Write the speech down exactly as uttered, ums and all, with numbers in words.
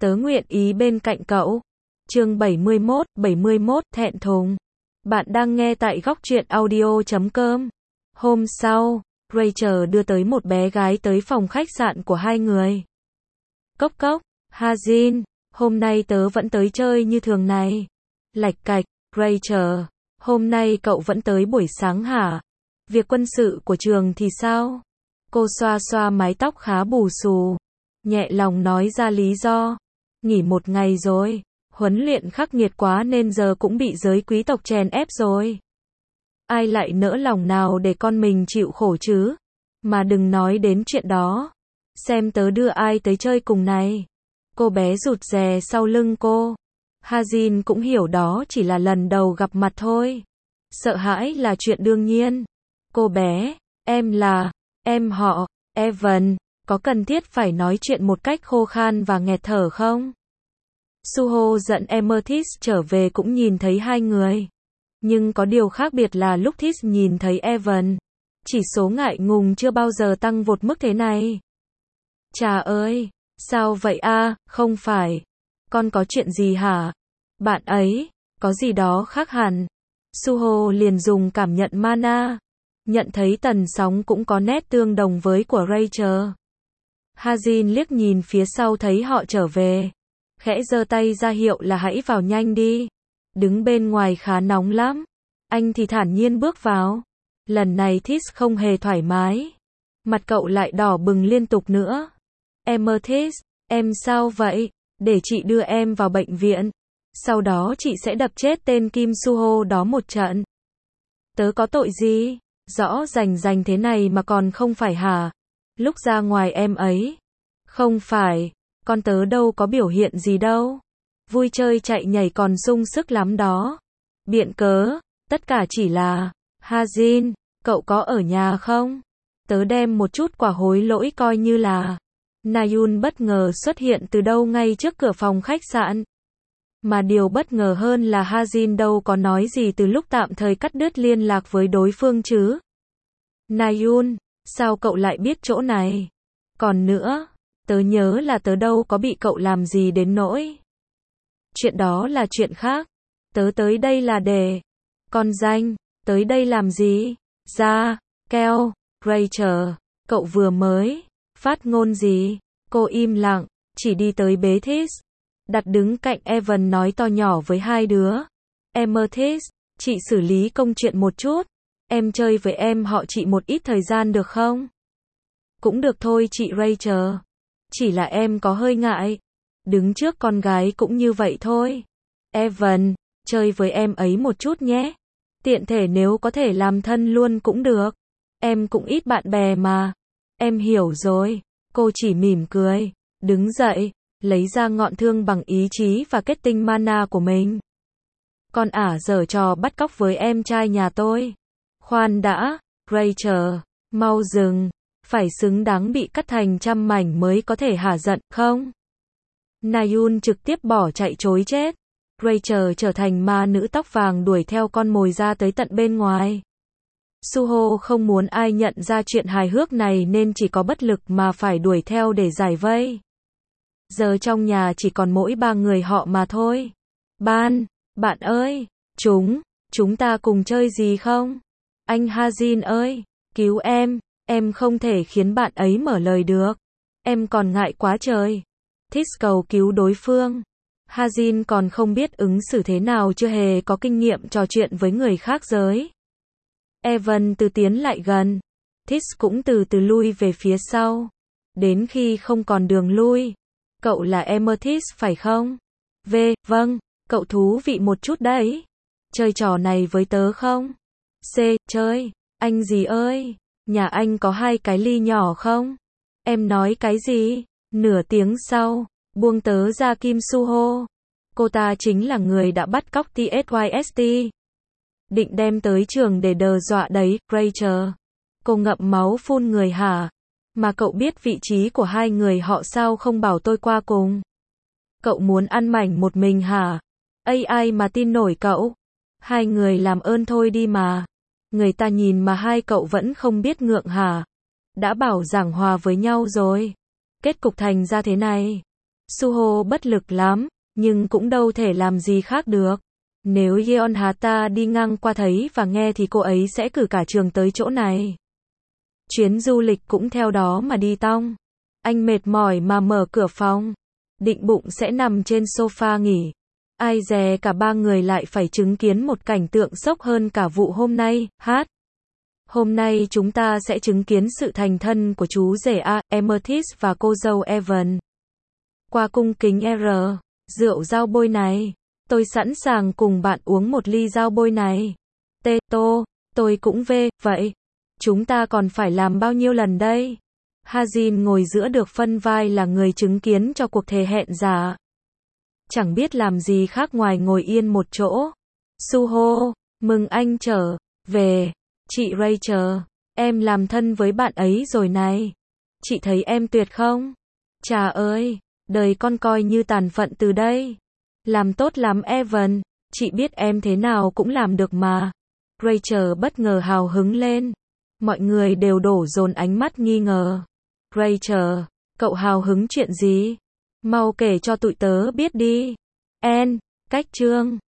Tớ nguyện ý bên cạnh cậu. Chương bảy mươi mốt, bảy mươi mốt, thẹn thùng. Bạn đang nghe tại góc truyện audio chấm com. Hôm sau, Rachel đưa tới một bé gái tới phòng khách sạn của hai người. Cốc cốc, Hazin, hôm nay tớ vẫn tới chơi như thường này. Lạch cạch, Rachel, hôm nay cậu vẫn tới buổi sáng hả? Việc quân sự của trường thì sao? Cô xoa xoa mái tóc khá bù xù, nhẹ lòng nói ra lý do. Nghỉ một ngày rồi, huấn luyện khắc nghiệt quá nên giờ cũng bị giới quý tộc chèn ép rồi. Ai lại nỡ lòng nào để con mình chịu khổ chứ? Mà đừng nói đến chuyện đó. Xem tớ đưa ai tới chơi cùng này. Cô bé rụt rè sau lưng cô. Hazin cũng hiểu đó chỉ là lần đầu gặp mặt thôi. Sợ hãi là chuyện đương nhiên. Cô bé, em là, em họ, Evan, có cần thiết phải nói chuyện một cách khô khan và nghẹt thở không? Suho giận Amethyst trở về cũng nhìn thấy hai người. Nhưng có điều khác biệt là lúc This nhìn thấy Evan, chỉ số ngại ngùng chưa bao giờ tăng vọt mức thế này. Chà ơi, sao vậy a? Không phải. Con có chuyện gì hả? Bạn ấy, có gì đó khác hẳn. Suho liền dùng cảm nhận mana. Nhận thấy tần sóng cũng có nét tương đồng với của Rachel. Hazin liếc nhìn phía sau thấy họ trở về. Khẽ giơ tay ra hiệu là hãy vào nhanh đi. Đứng bên ngoài khá nóng lắm. Anh thì thản nhiên bước vào. Lần này This không hề thoải mái. Mặt cậu lại đỏ bừng liên tục nữa. Amethyst, em sao vậy? Để chị đưa em vào bệnh viện. Sau đó chị sẽ đập chết tên Kim Suho đó một trận. Tớ có tội gì? Rõ rành rành thế này mà còn không phải hả? Lúc ra ngoài em ấy. Không phải, con tớ đâu có biểu hiện gì đâu. Vui chơi chạy nhảy còn sung sức lắm đó. Biện cớ, tất cả chỉ là, Hazin, cậu có ở nhà không? Tớ đem một chút quả hối lỗi coi như là. Nayun bất ngờ xuất hiện từ đâu ngay trước cửa phòng khách sạn. Mà điều bất ngờ hơn là Hazin đâu có nói gì từ lúc tạm thời cắt đứt liên lạc với đối phương chứ. Nayun, sao cậu lại biết chỗ này? Còn nữa, tớ nhớ là tớ đâu có bị cậu làm gì đến nỗi. Chuyện đó là chuyện khác. Tớ tới đây là để. Con danh, tới đây làm gì? Ra, keo, Rachel, cậu vừa mới phát ngôn gì? Cô im lặng, chỉ đi tới bế This. Đặt đứng cạnh Evan nói to nhỏ với hai đứa. Amethyst, chị xử lý công chuyện một chút. Em chơi với em họ chị một ít thời gian được không? Cũng được thôi chị Rachel. Chỉ là em có hơi ngại. Đứng trước con gái cũng như vậy thôi. Evan, chơi với em ấy một chút nhé. Tiện thể nếu có thể làm thân luôn cũng được. Em cũng ít bạn bè mà. Em hiểu rồi. Cô chỉ mỉm cười. Đứng dậy. Lấy ra ngọn thương bằng ý chí và kết tinh mana của mình. Con ả giở trò bắt cóc với em trai nhà tôi. Khoan đã, Rachel, mau dừng. Phải xứng đáng bị cắt thành trăm mảnh mới có thể hả giận, không? Nayun trực tiếp bỏ chạy trối chết. Rachel trở thành ma nữ tóc vàng đuổi theo con mồi ra tới tận bên ngoài. Suho không muốn ai nhận ra chuyện hài hước này nên chỉ có bất lực mà phải đuổi theo để giải vây. Giờ trong nhà chỉ còn mỗi ba người họ mà thôi. Ban, bạn ơi, chúng, chúng ta cùng chơi gì không? Anh Hazin ơi, cứu em, em không thể khiến bạn ấy mở lời được. Em còn ngại quá trời. This cầu cứu đối phương. Hazin còn không biết ứng xử thế nào chưa hề có kinh nghiệm trò chuyện với người khác giới. Evan từ tiến lại gần. This cũng từ từ lui về phía sau. Đến khi không còn đường lui. Cậu là Amethyst phải không? V, vâng, cậu thú vị một chút đấy. Chơi trò này với tớ không? C, chơi. Anh gì ơi? Nhà anh có hai cái ly nhỏ không? Em nói cái gì? Nửa tiếng sau, buông tớ ra Kim Suho. Cô ta chính là người đã bắt cóc Tsyst. Định đem tới trường để đe dọa đấy, Rachel. Cô ngậm máu phun người hả? Mà cậu biết vị trí của hai người họ sao không bảo tôi qua cùng? Cậu muốn ăn mảnh một mình hả? Ây ai mà tin nổi cậu? Hai người làm ơn thôi đi mà. Người ta nhìn mà hai cậu vẫn không biết ngượng hả? Đã bảo giảng hòa với nhau rồi. Kết cục thành ra thế này. Suho bất lực lắm, nhưng cũng đâu thể làm gì khác được. Nếu Yeon Hata đi ngang qua thấy và nghe thì cô ấy sẽ cử cả trường tới chỗ này. Chuyến du lịch cũng theo đó mà đi tong. Anh mệt mỏi mà mở cửa phòng. Định bụng sẽ nằm trên sofa nghỉ. Ai dè cả ba người lại phải chứng kiến một cảnh tượng sốc hơn cả vụ hôm nay, hát. Hôm nay chúng ta sẽ chứng kiến sự thành thân của chú rể A, Amethyst và cô dâu Evan. Qua cung kính R, rượu dao bôi này. Tôi sẵn sàng cùng bạn uống một ly dao bôi này. T, tô, tôi cũng về, vậy. Chúng ta còn phải làm bao nhiêu lần đây? Hajin ngồi giữa được phân vai là người chứng kiến cho cuộc thề hẹn giả. Chẳng biết làm gì khác ngoài ngồi yên một chỗ. Suho, mừng anh trở về. Chị Rachel, em làm thân với bạn ấy rồi này. Chị thấy em tuyệt không? Chà ơi, đời con coi như tàn phận từ đây. Làm tốt lắm Evan, chị biết em thế nào cũng làm được mà. Rachel bất ngờ hào hứng lên. Mọi người đều đổ dồn ánh mắt nghi ngờ. Rachel, cậu hào hứng chuyện gì? Mau kể cho tụi tớ biết đi. En, cách chương.